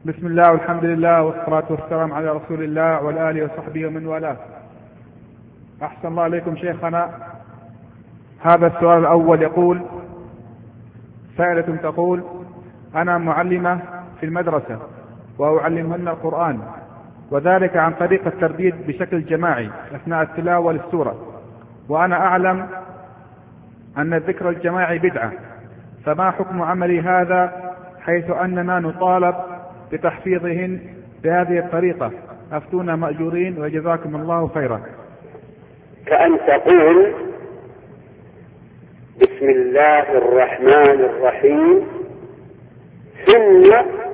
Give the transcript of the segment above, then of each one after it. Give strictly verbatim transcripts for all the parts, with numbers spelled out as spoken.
بسم الله والحمد لله والصلاة والسلام على رسول الله والآله وصحبه ومن والاه. أحسن الله عليكم شيخنا. هذا السؤال الأول يقول: سائلة تقول: أنا معلمة في المدرسة وأعلمهن القرآن، وذلك عن طريق الترديد بشكل جماعي أثناء التلاوة للسورة، وأنا أعلم أن الذكر الجماعي بدعة، فما حكم عملي هذا حيث أننا نطالب بتحفيظهن بهذه الطريقة؟ أفتونا مأجورين وجزاكم الله خيرا. كأن تقول: بسم الله الرحمن الرحيم، ثم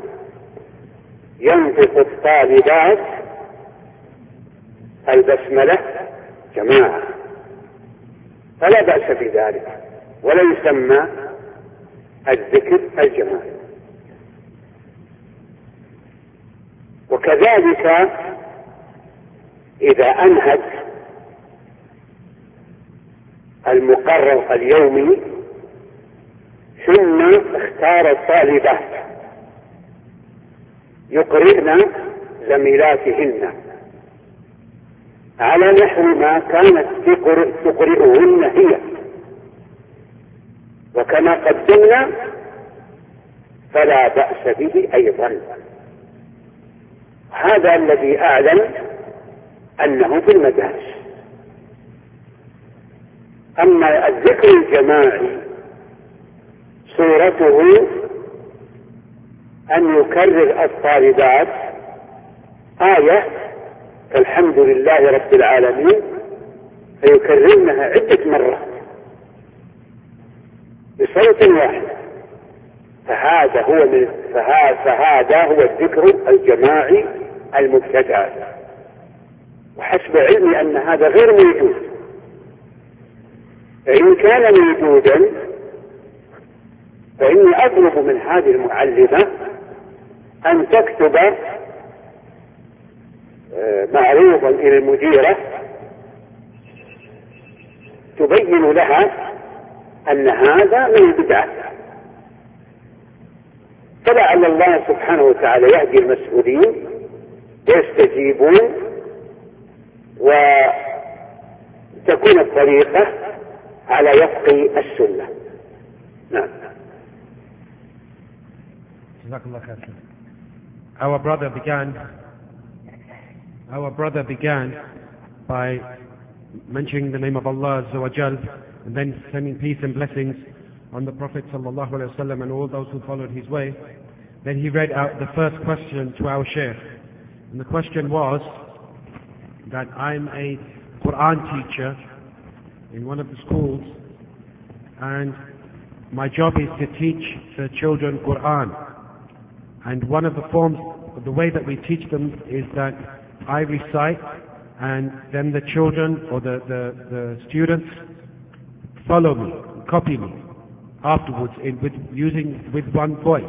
ينطق الطالبات البسملة جماعة، فلا بأس بذلك، ولا يسمى الذكر الجماعي. وكذلك إذا أنهت المقرر اليومي ثم اختار الطالبات يقرئن زميلاتهن على نحو ما كانت تقرئهن هي، وكما قدمنا فلا بأس به أيضا. هذا الذي أعلم أنه في المدارس. أما الذكر الجماعي صورته أن يكرر الطالبات آية الحمد لله رب العالمين فيكررنها عدة مرات بصوت واحد، فهذا هو من فهذا هو الذكر الجماعي المبتدع، وحسب علمي أن هذا غير موجود. فإن كان موجودا فإني أطلب من هذه المعلمة أن تكتب معروضا إلى المديرة تبين لها أن هذا من البدعة، فلعل الله سبحانه وتعالى يهدي المسؤولين ويستجيبون وتكون الطريقة على وفق السنة. نعم. Our brother began our brother began by mentioning the name of Allah Azza wa Jal, and then sending peace and blessings on the Prophet sallallahu alaihi wasallam and all those who followed his way. Then he read out the first question to our Shaykh, and the question was that I'm a Quran teacher in one of the schools, and my job is to teach the children Quran, and one of the forms, the way that we teach them is that I recite and then the children or the, the, the students follow me, copy me afterwards in, with, using with one voice.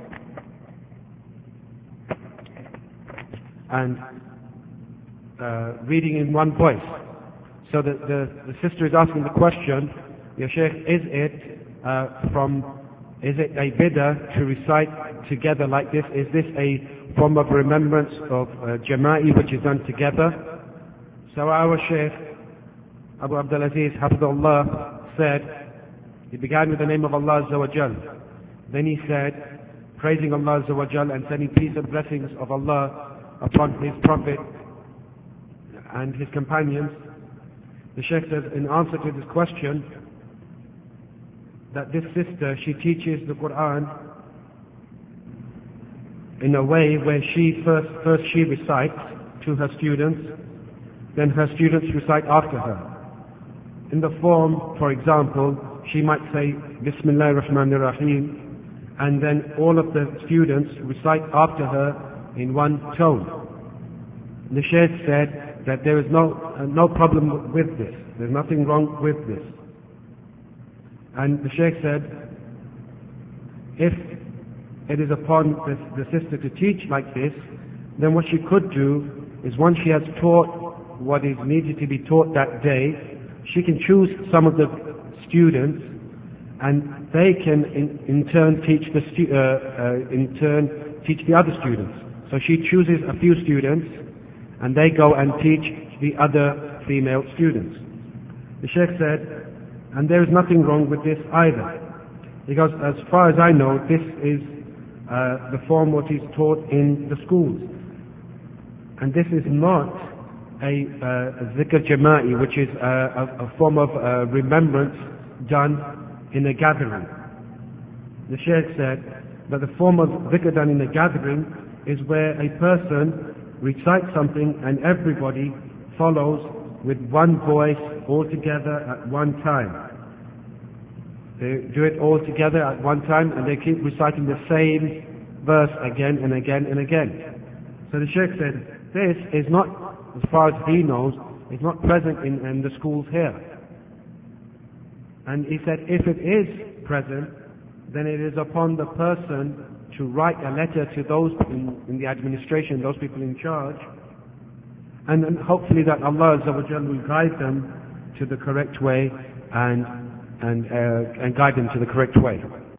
And uh, reading in one voice. So the, the, the sister is asking the question, Ya Sheikh, is it uh, from, is it a bid'ah to recite together like this? Is this a form of remembrance of uh, Jama'i which is done together? So our Shaykh, Abu Abdul Aziz, Hafidullah, said, he began with the name of Allah Azza wa Jal. Then he said, praising Allah Azza wa Jal and sending peace and blessings of Allah upon his Prophet and his companions. The Shaykh says, in answer to this question, that this sister, she teaches the Quran in a way where she first, first she recites to her students, then her students recite after her. In the form, for example, she might say, Bismillah ar-Rahman ar-Rahim, and then all of the students recite after her in one tone. The Shaykh said that there is no, uh, no problem with this. There's nothing wrong with this. And the Shaykh said, if it is upon the, the sister to teach like this, then what she could do is once she has taught what is needed to be taught that day, she can choose some of the students and they can in, in turn teach the stu- uh, uh, in turn teach the other students. So she chooses a few students and they go and teach the other female students. The Sheikh said, and there is nothing wrong with this either, because as far as I know, this is uh, the form what is taught in the schools. And this is not a uh, zikr jama'i, which is a, a, a form of uh, remembrance done in a gathering. The Sheikh said that the form of zikr done in a gathering is where a person recites something and everybody follows with one voice all together at one time. They do it all together at one time and they keep reciting the same verse again and again and again. So the Sheikh said, this is not, as far as he knows, is not present in, in the schools here. And he said, if it is present, then it is upon the person to write a letter to those in, in the administration, those people in charge, and, and hopefully that Allah Azza wa Jalla will guide them to the correct way and, and, uh, and guide them to the correct way.